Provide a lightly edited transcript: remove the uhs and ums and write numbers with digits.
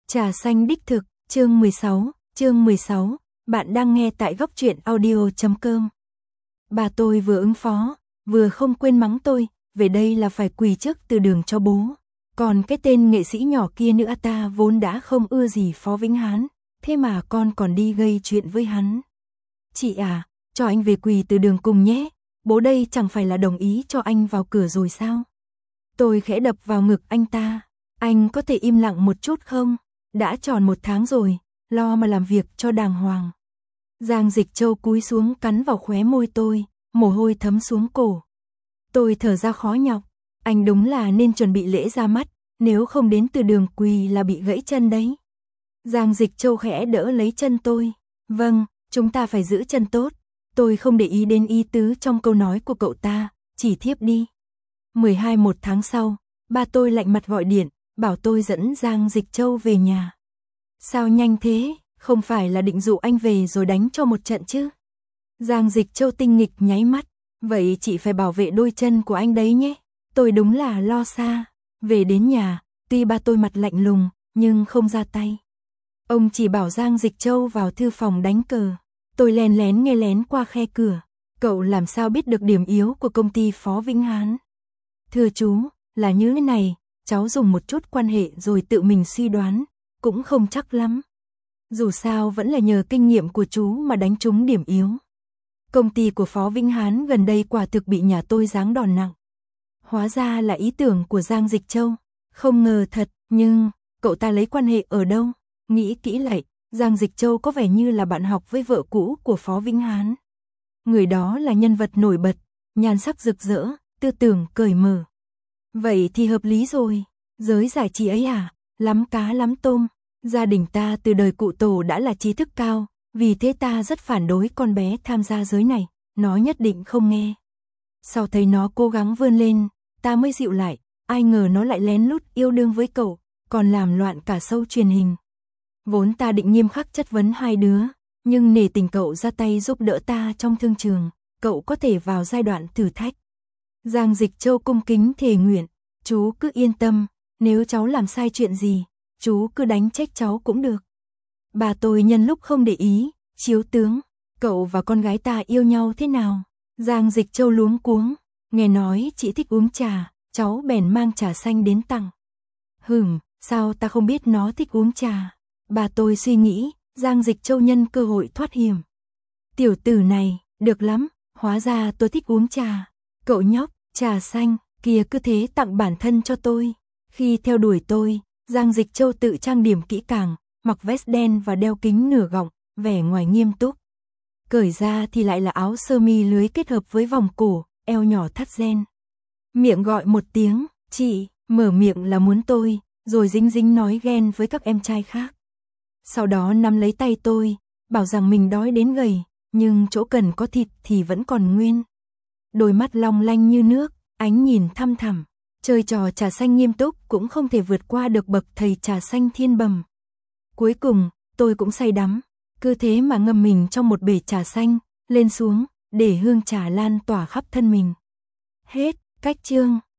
Trà xanh đích thực, chương 16, bạn đang nghe tại góc truyện audio.com. Bà tôi vừa ứng phó, vừa không quên mắng tôi, về đây là phải quỳ trước từ đường cho bố. Còn cái tên nghệ sĩ nhỏ kia nữa ta vốn đã không ưa gì Phó Vĩnh Hán, thế mà con còn đi gây chuyện với hắn. Chị à, cho anh về quỳ từ đường cùng nhé, bố đây chẳng phải là đồng ý cho anh vào cửa rồi sao? Tôi khẽ đập vào ngực anh ta, anh có thể im lặng một chút không? Đã tròn 1 tháng rồi, lo mà làm việc cho đàng hoàng. Giang Dịch Châu cúi xuống cắn vào khóe môi tôi, mồ hôi thấm xuống cổ. Tôi thở ra khó nhọc, anh đúng là nên chuẩn bị lễ ra mắt, nếu không đến từ đường quỳ là bị gãy chân đấy. Giang Dịch Châu khẽ đỡ lấy chân tôi. Vâng, chúng ta phải giữ chân tốt. Tôi không để ý đến ý tứ trong câu nói của cậu ta, chỉ thiếp đi. 1 tháng sau, ba tôi lạnh mặt gọi điện, bảo tôi dẫn Giang Dịch Châu về nhà. Sao nhanh thế, không phải là định dụ anh về rồi đánh cho một trận chứ? Giang Dịch Châu tinh nghịch nháy mắt, vậy chị phải bảo vệ đôi chân của anh đấy nhé. Tôi đúng là lo xa. Về đến nhà, tuy ba tôi mặt lạnh lùng, nhưng không ra tay. Ông chỉ bảo Giang Dịch Châu vào thư phòng đánh cờ. Tôi lén lén nghe lén qua khe cửa. Cậu làm sao biết được điểm yếu của công ty Phó Vĩnh Hán? Thưa chú, là như thế này, cháu dùng một chút quan hệ rồi tự mình suy đoán, cũng không chắc lắm. Dù sao vẫn là nhờ kinh nghiệm của chú mà đánh trúng điểm yếu. Công ty của Phó Vĩnh Hán gần đây quả thực bị nhà tôi giáng đòn nặng. Hóa ra là ý tưởng của Giang Dịch Châu. Không ngờ thật, nhưng cậu ta lấy quan hệ ở đâu? Nghĩ kỹ lại, Giang Dịch Châu có vẻ như là bạn học với vợ cũ của Phó Vĩnh Hán. Người đó là nhân vật nổi bật, nhan sắc rực rỡ, tư tưởng cởi mở. Vậy thì hợp lý rồi, giới giải trí ấy à, lắm cá lắm tôm. Gia đình ta từ đời cụ tổ đã là trí thức cao, vì thế ta rất phản đối con bé tham gia giới này, nó nhất định không nghe. Sau thấy nó cố gắng vươn lên, ta mới dịu lại, ai ngờ nó lại lén lút yêu đương với cậu, còn làm loạn cả show truyền hình. Vốn ta định nghiêm khắc chất vấn hai đứa, nhưng nể tình cậu ra tay giúp đỡ ta trong thương trường, cậu có thể vào giai đoạn thử thách. Giang Dịch Châu cung kính thề nguyện, chú cứ yên tâm, nếu cháu làm sai chuyện gì, chú cứ đánh trách cháu cũng được. Bà tôi nhân lúc không để ý, chiếu tướng, cậu và con gái ta yêu nhau thế nào? Giang Dịch Châu luống cuống, nghe nói chị thích uống trà, cháu bèn mang trà xanh đến tặng. Sao ta không biết nó thích uống trà? Bà tôi suy nghĩ, Giang Dịch Châu nhân cơ hội thoát hiểm. Tiểu tử này, được lắm, hóa ra tôi thích uống trà. Cậu nhóc, trà xanh, kia cứ thế tặng bản thân cho tôi. Khi theo đuổi tôi, Giang Dịch Châu tự trang điểm kỹ càng, mặc vest đen và đeo kính nửa gọng, vẻ ngoài nghiêm túc. Cởi ra thì lại là áo sơ mi lưới kết hợp với vòng cổ, eo nhỏ thắt ren. Miệng gọi một tiếng, chị, mở miệng là muốn tôi, rồi dính dính nói ghen với các em trai khác. Sau đó nắm lấy tay tôi, bảo rằng mình đói đến gầy, nhưng chỗ cần có thịt thì vẫn còn nguyên. Đôi mắt long lanh như nước, ánh nhìn thăm thẳm, chơi trò trà xanh nghiêm túc cũng không thể vượt qua được bậc thầy trà xanh thiên bẩm. Cuối cùng, tôi cũng say đắm, cứ thế mà ngâm mình trong một bể trà xanh, lên xuống, để hương trà lan tỏa khắp thân mình. Hết, cách chương.